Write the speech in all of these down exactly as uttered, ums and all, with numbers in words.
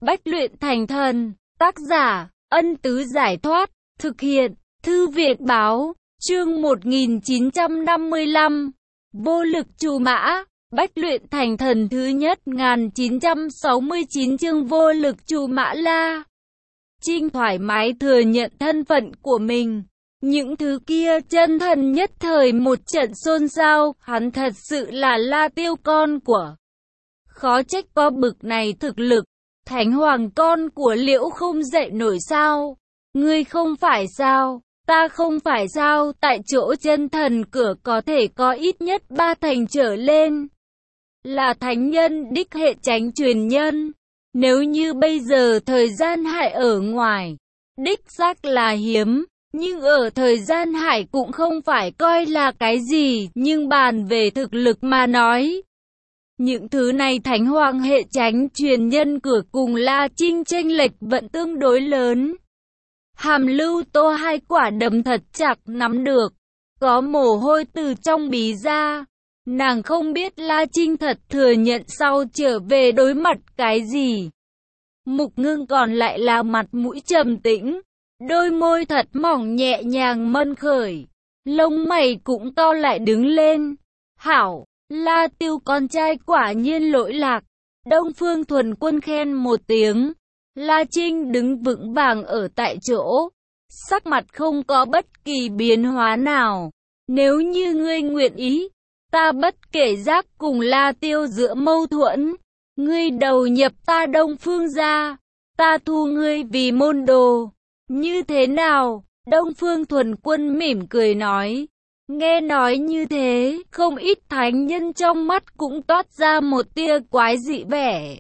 Bách luyện thành thần. Tác giả, Ân Tứ Giải Thoát. Thực hiện, Thư Viện Báo. Chương một nghìn chín trăm năm mươi lăm. Vô lực trù mã. Bách luyện thành thần thứ nhất một nghìn chín trăm sáu mươi chín chương vô lực trù mã. La Trinh thoải mái thừa nhận thân phận của mình. Những thứ kia chân thần nhất thời một trận xôn xao, hắn thật sự là La Tiêu con của. Khó trách có bực này thực lực, Thánh Hoàng con của Liễu không dậy nổi sao? Ngươi không phải sao? Ta không phải sao? Tại chỗ chân thần cửa có thể có ít nhất ba thành trở lên. Là thánh nhân đích hệ chánh truyền nhân. Nếu như bây giờ thời gian hải ở ngoài, đích xác là hiếm. Nhưng ở thời gian hải cũng không phải coi là cái gì, nhưng bàn về thực lực mà nói. Những thứ này Thánh Hoàng hệ chánh truyền nhân cửa cùng La Trinh chênh lệch vẫn tương đối lớn. Hàm Lưu Tô hai quả đấm thật chặt nắm được, có mồ hôi từ trong bí ra. Nàng không biết La Trinh thật thừa nhận sau trở về đối mặt cái gì. Mục Ngưng còn lại là mặt mũi trầm tĩnh. Đôi môi thật mỏng nhẹ nhàng mân khởi, lông mày cũng cau lại đứng lên. Hảo, La Tiêu con trai quả nhiên lỗi lạc. Đông Phương Thuần Quân khen một tiếng. La Trinh đứng vững vàng ở tại chỗ, sắc mặt không có bất kỳ biến hóa nào. Nếu như ngươi nguyện ý, ta bất kể giác cùng La Tiêu giữa mâu thuẫn, ngươi đầu nhập ta Đông Phương gia, ta thu ngươi vì môn đồ. Như thế nào? Đông Phương Thuần Quân mỉm cười nói. Nghe nói như thế, không ít thánh nhân trong mắt cũng toát ra một tia quái dị vẻ.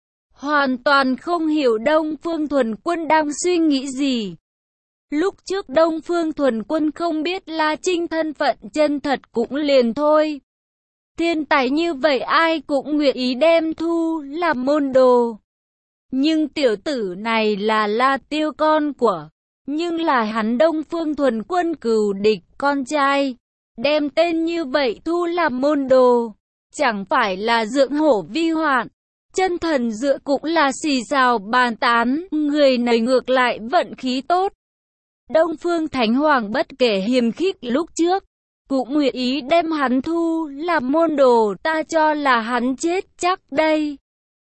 Hoàn toàn không hiểu Đông Phương Thuần Quân đang suy nghĩ gì. Lúc trước Đông Phương Thuần Quân không biết La Trinh thân phận chân thật cũng liền thôi. Thiên tài như vậy ai cũng nguyện ý đem thu làm môn đồ. Nhưng tiểu tử này là La Tiêu con của, nhưng là hắn Đông Phương Thuần Quân cừu địch con trai. Đem tên như vậy thu làm môn đồ, chẳng phải là dưỡng hổ vi hoạn. Chân thần dựa cũng là xì xào bàn tán, người này ngược lại vận khí tốt. Đông Phương Thánh Hoàng bất kể hiềm khích lúc trước, cũng nguyện ý đem hắn thu làm môn đồ, ta cho là hắn chết chắc đây.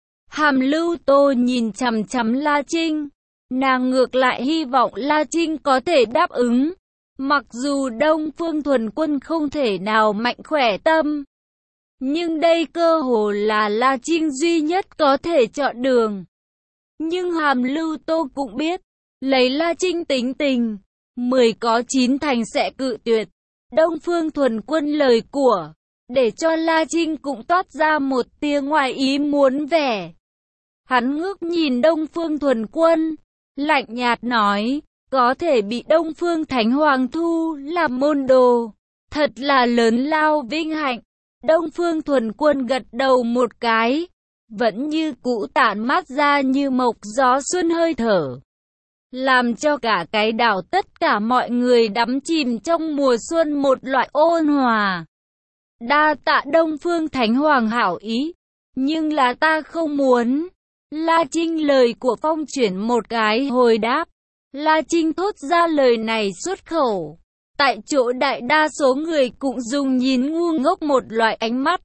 Hàm Lưu Tô nhìn chằm chằm La Trinh, nàng ngược lại hy vọng La Trinh có thể đáp ứng. Mặc dù Đông Phương Thuần Quân không thể nào mạnh khỏe tâm, nhưng đây cơ hồ là La Trinh duy nhất có thể chọn đường. Nhưng Hàm Lưu Tô cũng biết, lấy La Trinh tính tình, mười có chín thành sẽ cự tuyệt. Đông Phương Thuần Quân lời của, để cho La Trinh cũng toát ra một tia ngoài ý muốn vẻ. Hắn ngước nhìn Đông Phương Thuần Quân, lạnh nhạt nói, có thể bị Đông Phương Thánh Hoàng thu làm môn đồ, thật là lớn lao vinh hạnh. Đông Phương Thuần Quân gật đầu một cái, vẫn như cũ tản mát ra như mộc gió xuân hơi thở, làm cho cả cái đảo tất cả mọi người đắm chìm trong mùa xuân một loại ôn hòa. Đa tạ Đông Phương Thánh Hoàng hảo ý, nhưng là ta không muốn. La Trinh lời của Phong chuyển một cái hồi đáp. La Trinh thốt ra lời này xuất khẩu, tại chỗ đại đa số người cũng dùng nhìn ngu ngốc một loại ánh mắt.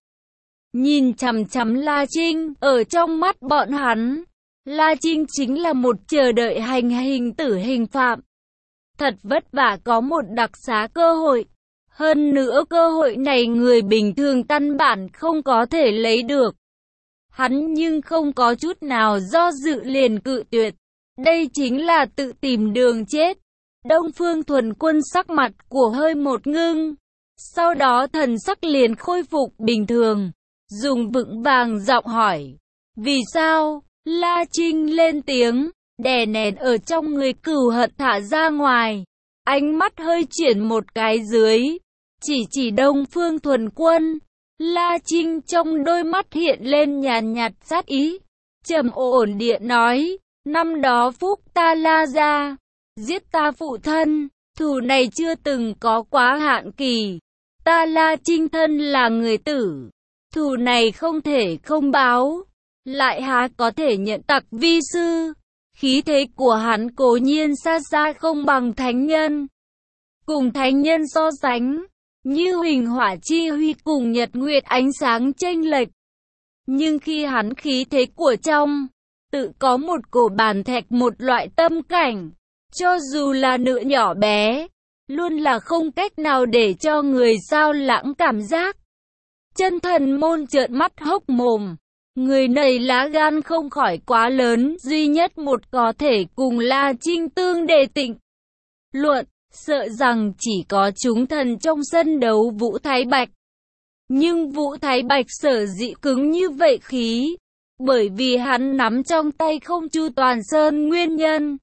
Nhìn chằm chằm La Trinh, ở trong mắt bọn hắn, La Trinh chính là một chờ đợi hành hình tử hình phạm. Thật vất vả có một đặc xá cơ hội. Hơn nữa cơ hội này người bình thường căn bản không có thể lấy được. Hắn nhưng không có chút nào do dự liền cự tuyệt. Đây chính là tự tìm đường chết. Đông Phương Thuần Quân sắc mặt của hơi một ngưng. Sau đó thần sắc liền khôi phục bình thường. Dùng vững vàng giọng hỏi. Vì sao? La Trinh lên tiếng, đè nén ở trong người cừu hận thả ra ngoài. Ánh mắt hơi chuyển một cái dưới, chỉ chỉ Đông Phương Thuần Quân. La Trinh trong đôi mắt hiện lên nhàn nhạt sát ý. Trầm ổn điện nói, năm đó phúc ta La gia, giết ta phụ thân, thù này chưa từng có quá hạn kỳ. Ta La Trinh thân là người tử, thù này không thể không báo. lại há có thể nhận tặc vi sư. Khí thế của hắn cố nhiên xa xa không bằng thánh nhân. Cùng thánh nhân so sánh, như huỳnh hỏa chi huy cùng nhật nguyệt ánh sáng chênh lệch. Nhưng khi hắn khí thế của trong, tự có một cổ bản thạch một loại tâm cảnh, cho dù là nữ nhỏ bé, luôn là không cách nào để cho người sao lãng cảm giác. Chân thần môn trợn mắt hốc mồm. Người này lá gan không khỏi quá lớn, duy nhất một có thể cùng La Trinh tương đề tịnh luận, sợ rằng chỉ có chúng thần trong sân đấu Vũ Thái Bạch. Nhưng Vũ Thái Bạch sở dĩ cứng như vậy khí, bởi vì hắn nắm trong tay không chu toàn sơn nguyên nhân.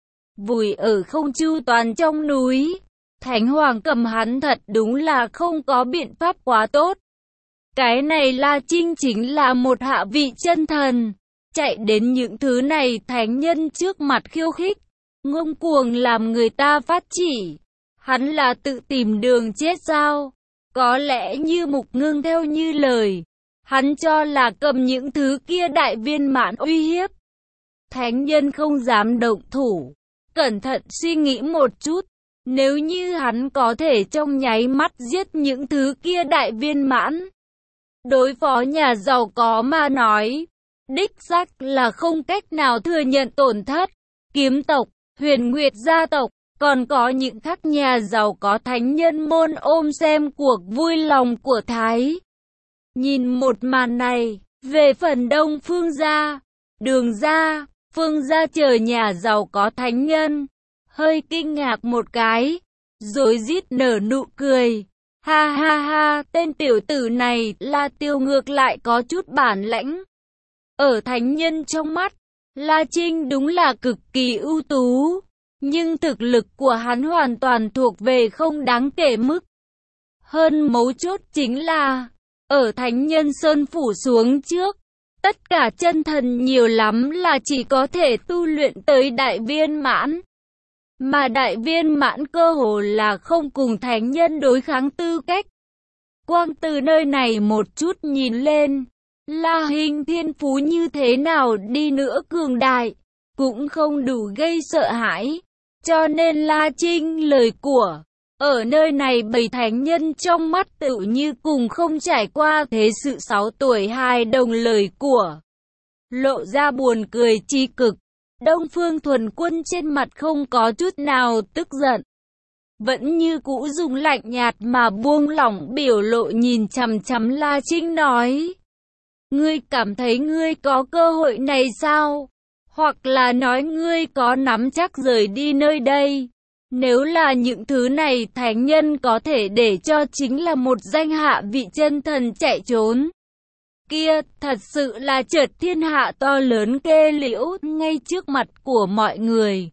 Vùi ở không chu toàn trong núi, Thánh Hoàng cầm hắn thật đúng là không có biện pháp quá tốt. Cái này La Trinh chính là một hạ vị chân thần, chạy đến những thứ này thánh nhân trước mặt khiêu khích, ngông cuồng làm người ta phát chỉ. Hắn là tự tìm đường chết sao? Có lẽ như Mục Ngưng theo như lời, hắn cho là cầm những thứ kia đại viên mãn uy hiếp. Thánh nhân không dám động thủ, cẩn thận suy nghĩ một chút, nếu như hắn có thể trong nháy mắt giết những thứ kia đại viên mãn, đối phó nhà giàu có mà nói, đích xác là không cách nào thừa nhận tổn thất. Kiếm tộc, Huyền Nguyệt gia tộc, còn có những khác nhà giàu có thánh nhân môn ôm xem cuộc vui lòng của Thái. Nhìn một màn này, về phần Đông Phương gia, Đường gia, Phương gia chờ nhà giàu có thánh nhân, hơi kinh ngạc một cái, rồi rít nở nụ cười. Ha ha ha, tên tiểu tử này La Tiêu ngược lại có chút bản lãnh. Ở thánh nhân trong mắt, La Trinh đúng là cực kỳ ưu tú, nhưng thực lực của hắn hoàn toàn thuộc về không đáng kể mức. Hơn mấu chốt chính là, ở thánh nhân sơn phủ xuống trước, tất cả chân thần nhiều lắm là chỉ có thể tu luyện tới đại viên mãn. Mà đại viên mãn cơ hồ là không cùng thánh nhân đối kháng tư cách. Quang từ nơi này một chút nhìn lên, La Hình thiên phú như thế nào đi nữa cường đại, cũng không đủ gây sợ hãi. Cho nên La Trinh lời của, ở nơi này bầy thánh nhân trong mắt tự như cùng không trải qua thế sự sáu tuổi hai đồng lời của. Lộ ra buồn cười chi cực. Đông Phương Thuần Quân trên mặt không có chút nào tức giận, vẫn như cũ dùng lạnh nhạt mà buông lỏng biểu lộ nhìn chằm chằm La Trinh nói: ngươi cảm thấy ngươi có cơ hội này sao? Hoặc là nói ngươi có nắm chắc rời đi nơi đây? Nếu là những thứ này thánh nhân có thể để cho chính là một danh hạ vị chân thần chạy trốn, kia thật sự là chợt thiên hạ to lớn kê liễu ngay trước mặt của mọi người.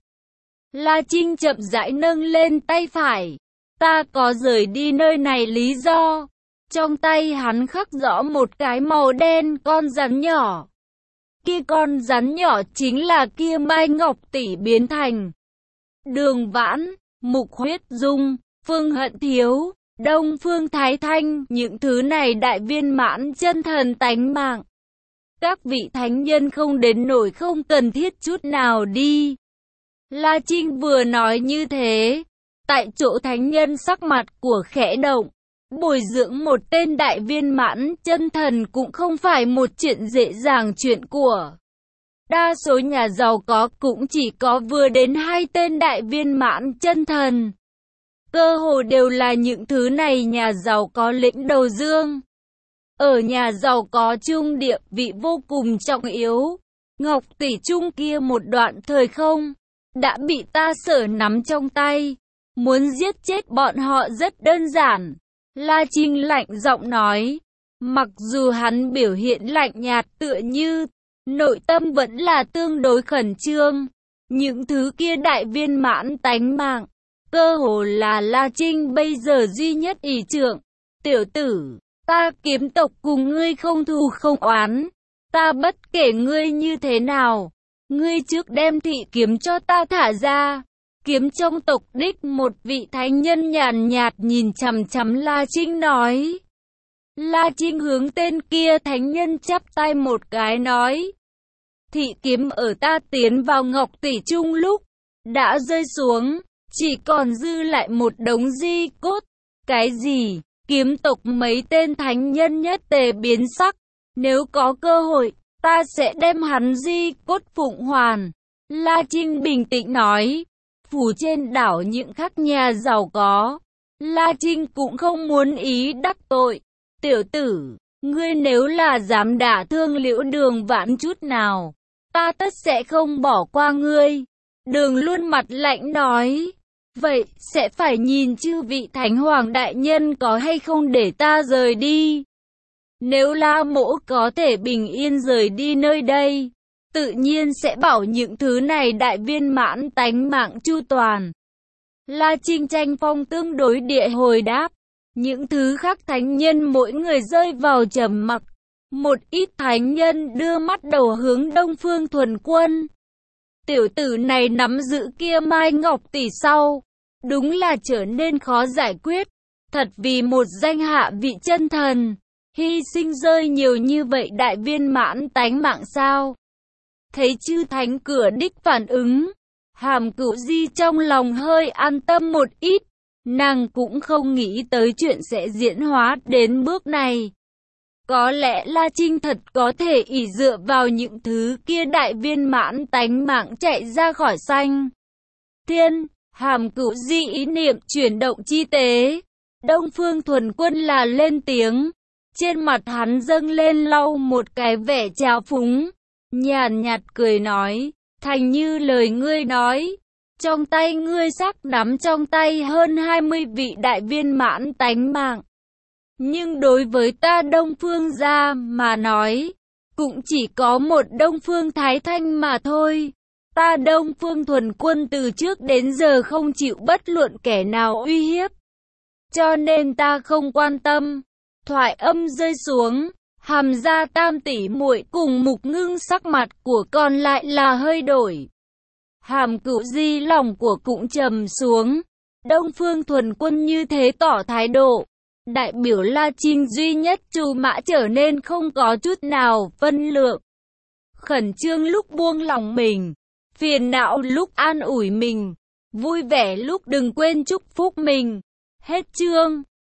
La Trinh chậm rãi nâng lên tay phải. Ta có rời đi nơi này lý do. Trong tay hắn khắc rõ một cái màu đen con rắn nhỏ. Kia con rắn nhỏ chính là kia Mai Ngọc Tỷ biến thành. Đường Vãn, Mục Huyết Dung, Phương Hận Thiếu, Đông Phương Thái Thanh, những thứ này đại viên mãn chân thần tánh mạng. Các vị thánh nhân không đến nổi không cần thiết chút nào đi. La Trinh vừa nói như thế, tại chỗ thánh nhân sắc mặt của khẽ động. Bồi dưỡng một tên đại viên mãn chân thần cũng không phải một chuyện dễ dàng chuyện của. Đa số nhà giàu có cũng chỉ có vừa đến hai tên đại viên mãn chân thần. Cơ hồ đều là những thứ này nhà giàu có lĩnh đầu dương. Ở nhà giàu có trung địa vị vô cùng trọng yếu. Ngọc Tỷ Trung kia một đoạn thời không đã bị ta sở nắm trong tay. Muốn giết chết bọn họ rất đơn giản. La Trinh lạnh giọng nói. Mặc dù hắn biểu hiện lạnh nhạt tựa như nội tâm vẫn là tương đối khẩn trương. Những thứ kia đại viên mãn tánh mạng, cơ hồ là La Trinh bây giờ duy nhất ý trưởng. Tiểu tử, ta kiếm tộc cùng ngươi không thù không oán. Ta bất kể ngươi như thế nào, ngươi trước đem thị kiếm cho ta thả ra. Kiếm trong tộc đích một vị thánh nhân nhàn nhạt nhìn chằm chằm La Trinh nói. La Trinh hướng tên kia thánh nhân chắp tay một cái nói. Thị kiếm ở ta tiến vào ngọc tỷ trung lúc đã rơi xuống, chỉ còn dư lại một đống di cốt. Cái gì? Kiếm tộc mấy tên thánh nhân nhất tề biến sắc. Nếu có cơ hội, ta sẽ đem hắn di cốt phụng hoàn. La Trinh bình tĩnh nói. Phủ trên đảo những khắc nhà giàu có. La Trinh cũng không muốn ý đắc tội. Tiểu tử, ngươi nếu là dám đả thương Liễu Đường Vãn chút nào, ta tất sẽ không bỏ qua ngươi. Đường Luân mặt lạnh nói. Vậy, sẽ phải nhìn chư vị Thánh Hoàng đại nhân có hay không để ta rời đi. Nếu La Mỗ có thể bình yên rời đi nơi đây, tự nhiên sẽ bảo những thứ này đại viên mãn tánh mạng chu toàn. La Trinh tranh phong tương đối địa hồi đáp. Những thứ khác thánh nhân mỗi người rơi vào trầm mặc. Một ít thánh nhân đưa mắt đầu hướng Đông Phương Thuần Quân. Tiểu tử này nắm giữ kia Mai Ngọc tỷ sau, đúng là trở nên khó giải quyết. Thật vì một danh hạ vị chân thần, hy sinh rơi nhiều như vậy đại viên mãn tánh mạng sao? Thấy chư thánh cửa đích phản ứng, Hàm Cửu Di trong lòng hơi an tâm một ít. Nàng cũng không nghĩ tới chuyện sẽ diễn hóa đến bước này. Có lẽ La Trinh thật có thể ỷ dựa vào những thứ kia đại viên mãn tánh mạng chạy ra khỏi sanh thiên. Hàm Cửu Di ý niệm chuyển động chi tế. Đông Phương Thuần Quân là lên tiếng. Trên mặt hắn dâng lên lau một cái vẻ trào phúng, nhàn nhạt cười nói. Thành như lời ngươi nói, trong tay ngươi sắc nắm trong tay hơn hai mươi vị đại viên mãn tánh mạng. Nhưng đối với ta Đông Phương gia mà nói, cũng chỉ có một Đông Phương Thái Thanh mà thôi. Ta Đông Phương Thuần Quân từ trước đến giờ không chịu bất luận kẻ nào uy hiếp. Cho nên ta không quan tâm. Thoại âm rơi xuống, Hàm gia tam tỷ muội cùng Mục Ngưng sắc mặt của còn lại là hơi đổi. Hàm Cửu Di lòng của cũng trầm xuống. Đông Phương Thuần Quân như thế tỏ thái độ, đại biểu La Trinh duy nhất Trù Mã trở nên không có chút nào phân lượng. Khẩn trương lúc buông lòng mình, phiền não lúc an ủi mình, vui vẻ lúc đừng quên chúc phúc mình. Hết chương.